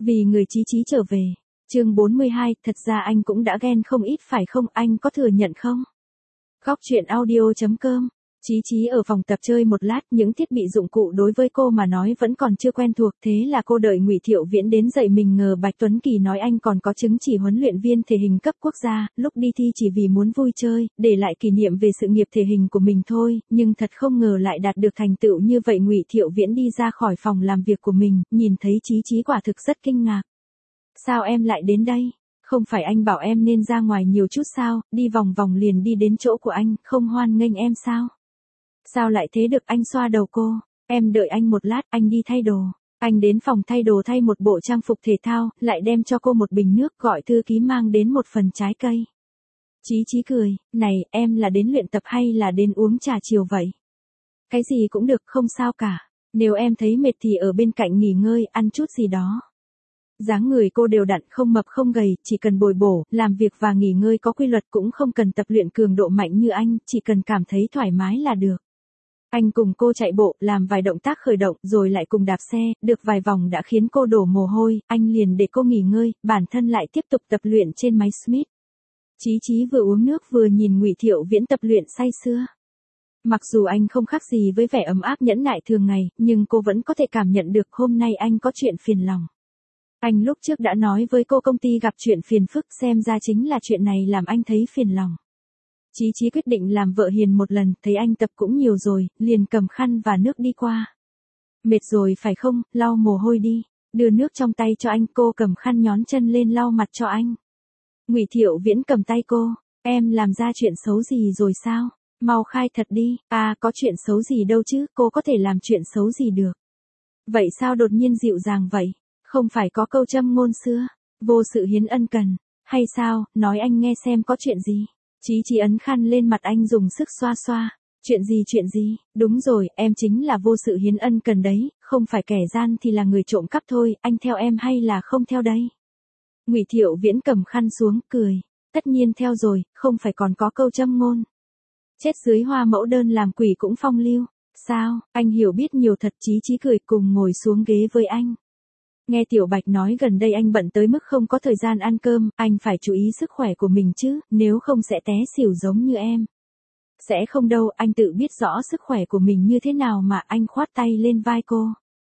Vì người Chí Chí trở về. Chương 42, thật ra anh cũng đã ghen không ít phải không, anh có thừa nhận không? Góc truyện audio.com. Chí Chí ở phòng tập chơi một lát, những thiết bị dụng cụ đối với cô mà nói vẫn còn chưa quen thuộc, thế là cô đợi Ngụy Thiệu Viễn đến dạy mình, ngờ Bạch Tuấn Kỳ nói anh còn có chứng chỉ huấn luyện viên thể hình cấp quốc gia, lúc đi thi chỉ vì muốn vui chơi, để lại kỷ niệm về sự nghiệp thể hình của mình thôi, nhưng thật không ngờ lại đạt được thành tựu như vậy. Ngụy Thiệu Viễn đi ra khỏi phòng làm việc của mình, nhìn thấy Chí Chí quả thực rất kinh ngạc. Sao em lại đến đây? Không phải anh bảo em nên ra ngoài nhiều chút sao, đi vòng vòng liền đi đến chỗ của anh, không hoan nghênh em sao? Sao lại thế được? Anh xoa đầu cô. Em đợi anh một lát, anh đi thay đồ. Anh đến phòng thay đồ thay một bộ trang phục thể thao, lại đem cho cô một bình nước, gọi thư ký mang đến một phần trái cây. Chí Chí cười, này, em là đến luyện tập hay là đến uống trà chiều vậy? Cái gì cũng được, không sao cả. Nếu em thấy mệt thì ở bên cạnh nghỉ ngơi, ăn chút gì đó. Dáng người cô đều đặn, không mập không gầy, chỉ cần bồi bổ, làm việc và nghỉ ngơi có quy luật, cũng không cần tập luyện cường độ mạnh như anh, chỉ cần cảm thấy thoải mái là được. Anh cùng cô chạy bộ, làm vài động tác khởi động, rồi lại cùng đạp xe, được vài vòng đã khiến cô đổ mồ hôi, anh liền để cô nghỉ ngơi, bản thân lại tiếp tục tập luyện trên máy Smith. Chí Chí vừa uống nước vừa nhìn Ngụy Thiệu Viễn tập luyện say sưa. Mặc dù anh không khác gì với vẻ ấm áp nhẫn nại thường ngày, nhưng cô vẫn có thể cảm nhận được hôm nay anh có chuyện phiền lòng. Anh lúc trước đã nói với cô công ty gặp chuyện phiền phức, xem ra chính là chuyện này làm anh thấy phiền lòng. Chí Chí quyết định làm vợ hiền một lần, thấy anh tập cũng nhiều rồi, liền cầm khăn và nước đi qua. Mệt rồi phải không, lau mồ hôi đi. Đưa nước trong tay cho anh, cô cầm khăn nhón chân lên lau mặt cho anh. Ngụy Thiệu Viễn cầm tay cô, em làm ra chuyện xấu gì rồi sao? Mau khai thật đi. À, có chuyện xấu gì đâu chứ, cô có thể làm chuyện xấu gì được. Vậy sao đột nhiên dịu dàng vậy? Không phải có câu châm ngôn xưa, vô sự hiến ân cần, hay sao, nói anh nghe xem có chuyện gì. Chí Chí ấn khăn lên mặt anh dùng sức xoa xoa. Chuyện gì, đúng rồi, em chính là vô sự hiến ân cần đấy, không phải kẻ gian thì là người trộm cắp thôi, anh theo em hay là không theo đây? Ngụy Thiệu Viễn cầm khăn xuống, cười, tất nhiên theo rồi, không phải còn có câu châm ngôn. Chết dưới hoa mẫu đơn làm quỷ cũng phong lưu, sao, anh hiểu biết nhiều thật. Chí Chí cười cùng ngồi xuống ghế với anh. Nghe Tiểu Bạch nói gần đây anh bận tới mức không có thời gian ăn cơm, anh phải chú ý sức khỏe của mình chứ, nếu không sẽ té xỉu giống như em. Sẽ không đâu, anh tự biết rõ sức khỏe của mình như thế nào mà. Anh khoát tay lên vai cô.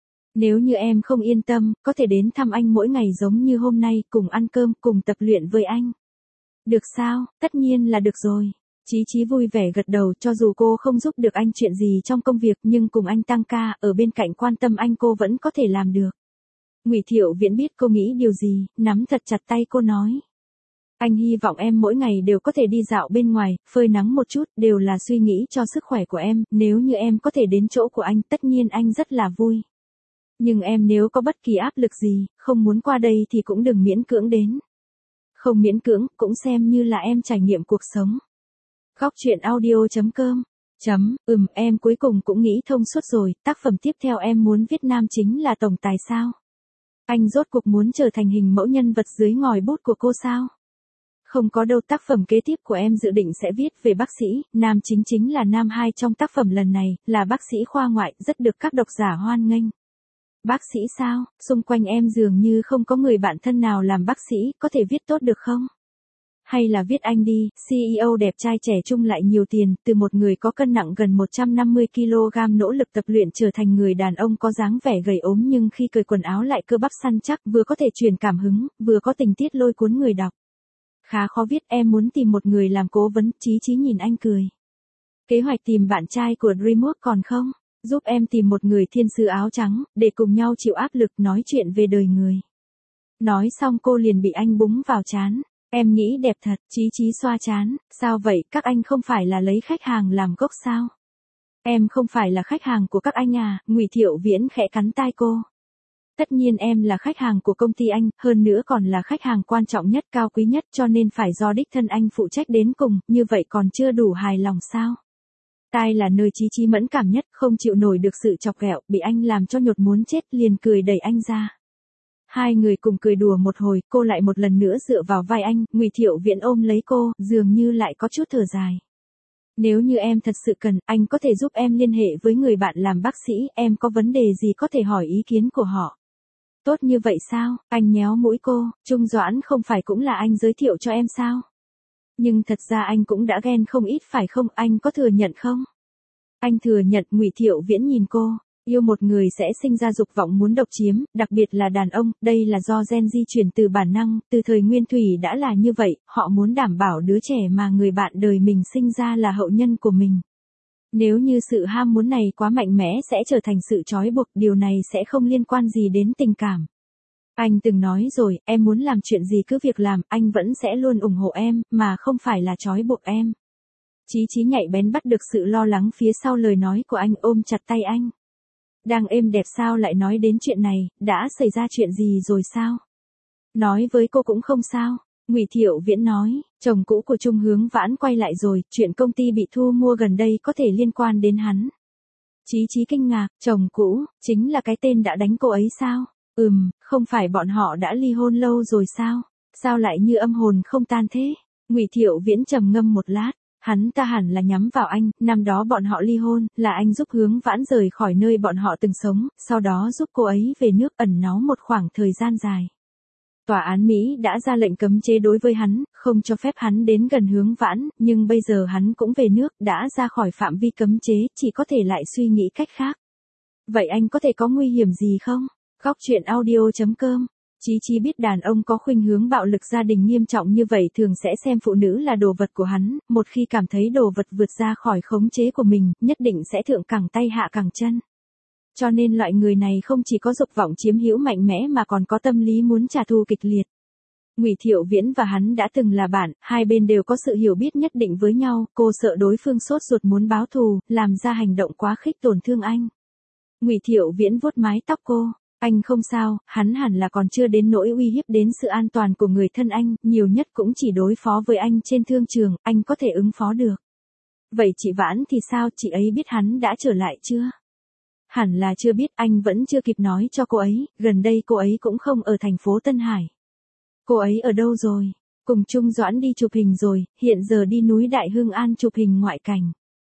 Nếu như em không yên tâm, có thể đến thăm anh mỗi ngày giống như hôm nay, cùng ăn cơm, cùng tập luyện với anh. Được sao, tất nhiên là được rồi. Chí Chí vui vẻ gật đầu, cho dù cô không giúp được anh chuyện gì trong công việc, nhưng cùng anh tăng ca, ở bên cạnh quan tâm anh cô vẫn có thể làm được. Ngụy Thiệu Viễn biết cô nghĩ điều gì, nắm thật chặt tay cô nói. Anh hy vọng em mỗi ngày đều có thể đi dạo bên ngoài, phơi nắng một chút, đều là suy nghĩ cho sức khỏe của em, nếu như em có thể đến chỗ của anh, tất nhiên anh rất là vui. Nhưng em nếu có bất kỳ áp lực gì, không muốn qua đây thì cũng đừng miễn cưỡng đến. Không miễn cưỡng, cũng xem như là em trải nghiệm cuộc sống. Góc truyện audio.com. Em cuối cùng cũng nghĩ thông suốt rồi, tác phẩm tiếp theo em muốn viết nam chính là tổng tài sao? Anh rốt cuộc muốn trở thành hình mẫu nhân vật dưới ngòi bút của cô sao? Không có đâu, tác phẩm kế tiếp của em dự định sẽ viết về bác sĩ, nam chính là nam hai trong tác phẩm lần này, là bác sĩ khoa ngoại, rất được các độc giả hoan nghênh. Bác sĩ sao, xung quanh em dường như không có người bạn thân nào làm bác sĩ, có thể viết tốt được không? Hay là viết anh đi, CEO đẹp trai trẻ trung lại nhiều tiền, từ một người có cân nặng gần 150 kg nỗ lực tập luyện trở thành người đàn ông có dáng vẻ gầy ốm nhưng khi cởi quần áo lại cơ bắp săn chắc, vừa có thể truyền cảm hứng, vừa có tình tiết lôi cuốn người đọc. Khá khó viết, em muốn tìm một người làm cố vấn. Chí Chí nhìn anh cười. Kế hoạch tìm bạn trai của DreamWorks còn không? Giúp em tìm một người thiên sứ áo trắng, để cùng nhau chịu áp lực nói chuyện về đời người. Nói xong cô liền bị anh búng vào trán. Em nghĩ đẹp thật. Chí Chí xoa trán. Sao vậy, các anh không phải là lấy khách hàng làm gốc sao? Em không phải là khách hàng của các anh à? Ngụy Thiệu Viễn khẽ cắn tai cô. Tất nhiên em là khách hàng của công ty anh, hơn nữa còn là khách hàng quan trọng nhất, cao quý nhất, cho nên phải do đích thân anh phụ trách đến cùng, như vậy còn chưa đủ hài lòng sao? Tai là nơi Chí Chí mẫn cảm nhất, không chịu nổi được sự chọc ghẹo, bị anh làm cho nhột muốn chết, liền cười đẩy anh ra. Hai người cùng cười đùa một hồi, cô lại một lần nữa dựa vào vai anh, Ngụy Thiệu Viễn ôm lấy cô, dường như lại có chút thở dài. Nếu như em thật sự cần, anh có thể giúp em liên hệ với người bạn làm bác sĩ, em có vấn đề gì có thể hỏi ý kiến của họ. Tốt như vậy sao? Anh nhéo mũi cô, Trung Doãn không phải cũng là anh giới thiệu cho em sao? Nhưng thật ra anh cũng đã ghen không ít phải không, anh có thừa nhận không? Anh thừa nhận. Ngụy Thiệu Viễn nhìn cô, yêu một người sẽ sinh ra dục vọng muốn độc chiếm, đặc biệt là đàn ông, đây là do gen di truyền từ bản năng, từ thời nguyên thủy đã là như vậy, họ muốn đảm bảo đứa trẻ mà người bạn đời mình sinh ra là hậu nhân của mình. Nếu như sự ham muốn này quá mạnh mẽ sẽ trở thành sự trói buộc, điều này sẽ không liên quan gì đến tình cảm. Anh từng nói rồi, em muốn làm chuyện gì cứ việc làm, anh vẫn sẽ luôn ủng hộ em, mà không phải là trói buộc em. Chí Chí nhạy bén bắt được sự lo lắng phía sau lời nói của anh, ôm chặt tay anh. Đang êm đẹp sao lại nói đến chuyện này, đã xảy ra chuyện gì rồi sao? Nói với cô cũng không sao. Ngụy Thiệu Viễn nói, chồng cũ của Trung Hướng Vãn quay lại rồi, chuyện công ty bị thu mua gần đây có thể liên quan đến hắn. Chí Chí kinh ngạc, chồng cũ, chính là cái tên đã đánh cô ấy sao? Không phải bọn họ đã ly hôn lâu rồi sao? Sao lại như âm hồn không tan thế? Ngụy Thiệu Viễn trầm ngâm một lát, hắn ta hẳn là nhắm vào anh, năm đó bọn họ ly hôn, là anh giúp Hướng Vãn rời khỏi nơi bọn họ từng sống, sau đó giúp cô ấy về nước ẩn náu một khoảng thời gian dài. Tòa án Mỹ đã ra lệnh cấm chế đối với hắn, không cho phép hắn đến gần Hướng Vãn, nhưng bây giờ hắn cũng về nước, đã ra khỏi phạm vi cấm chế, chỉ có thể lại suy nghĩ cách khác. Vậy anh có thể có nguy hiểm gì không? Góc truyện audio.com. Chí Chí biết đàn ông có khuynh hướng bạo lực gia đình nghiêm trọng như vậy thường sẽ xem phụ nữ là đồ vật của hắn, một khi cảm thấy đồ vật vượt ra khỏi khống chế của mình, nhất định sẽ thượng cẳng tay hạ cẳng chân. Cho nên loại người này không chỉ có dục vọng chiếm hữu mạnh mẽ mà còn có tâm lý muốn trả thù kịch liệt. Ngụy Thiệu Viễn và hắn đã từng là bạn, hai bên đều có sự hiểu biết nhất định với nhau, cô sợ đối phương sốt ruột muốn báo thù, làm ra hành động quá khích tổn thương anh. Ngụy Thiệu Viễn vuốt mái tóc cô, anh không sao, hắn hẳn là còn chưa đến nỗi uy hiếp đến sự an toàn của người thân anh, nhiều nhất cũng chỉ đối phó với anh trên thương trường, anh có thể ứng phó được. Vậy chị Vãn thì sao, chị ấy biết hắn đã trở lại chưa? Hẳn là chưa biết, anh vẫn chưa kịp nói cho cô ấy, gần đây cô ấy cũng không ở thành phố Tân Hải. Cô ấy ở đâu rồi? Cùng Trung Doãn đi chụp hình rồi, hiện giờ đi núi Đại Hưng An chụp hình ngoại cảnh.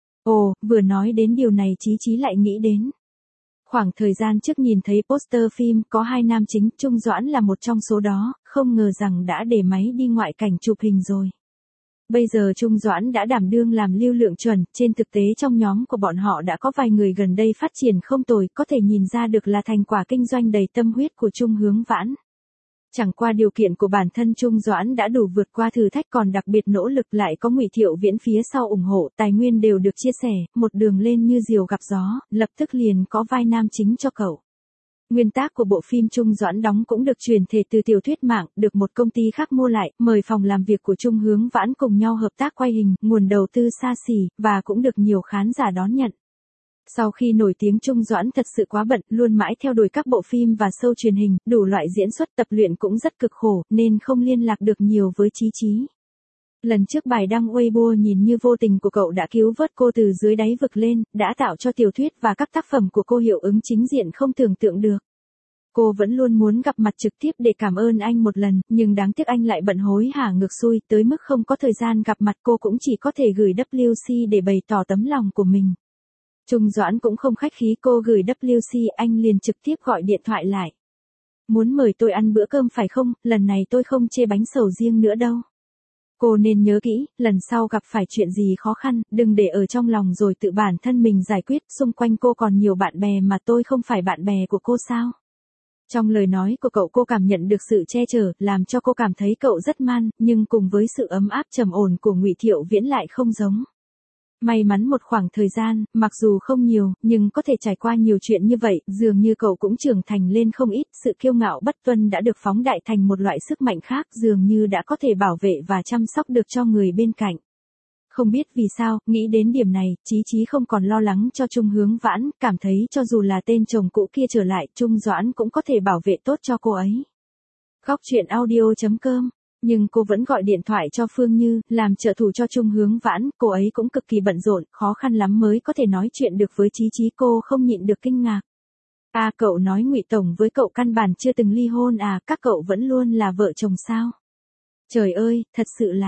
Ồ, vừa nói đến điều này Chí Chí lại nghĩ đến. Khoảng thời gian trước nhìn thấy poster phim có hai nam chính, Trung Doãn là một trong số đó, không ngờ rằng đã để máy đi ngoại cảnh chụp hình rồi. Bây giờ Trung Doãn đã đảm đương làm lưu lượng chuẩn, trên thực tế trong nhóm của bọn họ đã có vài người gần đây phát triển không tồi, có thể nhìn ra được là thành quả kinh doanh đầy tâm huyết của Trung Hướng Vãn. Chẳng qua điều kiện của bản thân Trung Doãn đã đủ vượt qua thử thách, còn đặc biệt nỗ lực, lại có Ngụy Thiệu Viễn phía sau ủng hộ, tài nguyên đều được chia sẻ, một đường lên như diều gặp gió, lập tức liền có vai nam chính cho cậu. Nguyên tác của bộ phim Trung Doãn đóng cũng được truyền thể từ tiểu thuyết mạng, được một công ty khác mua lại, mời phòng làm việc của Trung Hướng Vãn cùng nhau hợp tác quay hình, nguồn đầu tư xa xỉ, và cũng được nhiều khán giả đón nhận. Sau khi nổi tiếng Trung Doãn thật sự quá bận, luôn mãi theo đuổi các bộ phim và show truyền hình, đủ loại diễn xuất, tập luyện cũng rất cực khổ, nên không liên lạc được nhiều với Chí Chí. Lần trước bài đăng Weibo nhìn như vô tình của cậu đã cứu vớt cô từ dưới đáy vực lên, đã tạo cho tiểu thuyết và các tác phẩm của cô hiệu ứng chính diện không tưởng tượng được. Cô vẫn luôn muốn gặp mặt trực tiếp để cảm ơn anh một lần, nhưng đáng tiếc anh lại bận hối hả ngược xuôi, tới mức không có thời gian gặp mặt, cô cũng chỉ có thể gửi WC để bày tỏ tấm lòng của mình. Trung Doãn cũng không khách khí, cô gửi WC, anh liền trực tiếp gọi điện thoại lại. Muốn mời tôi ăn bữa cơm phải không, lần này tôi không chê bánh sầu riêng nữa đâu. Cô nên nhớ kỹ, lần sau gặp phải chuyện gì khó khăn, đừng để ở trong lòng rồi tự bản thân mình giải quyết, xung quanh cô còn nhiều bạn bè mà tôi không phải bạn bè của cô sao? Trong lời nói của cậu cô cảm nhận được sự che chở, làm cho cô cảm thấy cậu rất man, nhưng cùng với sự ấm áp trầm ổn của Ngụy Thiệu Viễn lại không giống. May mắn một khoảng thời gian, mặc dù không nhiều, nhưng có thể trải qua nhiều chuyện như vậy, dường như cậu cũng trưởng thành lên không ít, sự kiêu ngạo bất tuân đã được phóng đại thành một loại sức mạnh khác, dường như đã có thể bảo vệ và chăm sóc được cho người bên cạnh. Không biết vì sao, nghĩ đến điểm này, Chí Chí không còn lo lắng cho Trung Hướng Vãn, cảm thấy cho dù là tên chồng cũ kia trở lại, Trung Doãn cũng có thể bảo vệ tốt cho cô ấy. Góc truyện audio.com. Nhưng cô vẫn gọi điện thoại cho Phương Như, làm trợ thủ cho Trung Hướng Vãn, cô ấy cũng cực kỳ bận rộn, khó khăn lắm mới có thể nói chuyện được với Chí Chí, cô không nhịn được kinh ngạc. À, cậu nói Ngụy tổng với cậu căn bản chưa từng ly hôn à, các cậu vẫn luôn là vợ chồng sao? Trời ơi, thật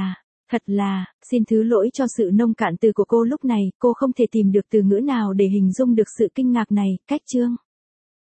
là, xin thứ lỗi cho sự nông cạn từ của cô lúc này, cô không thể tìm được từ ngữ nào để hình dung được sự kinh ngạc này, cách chương.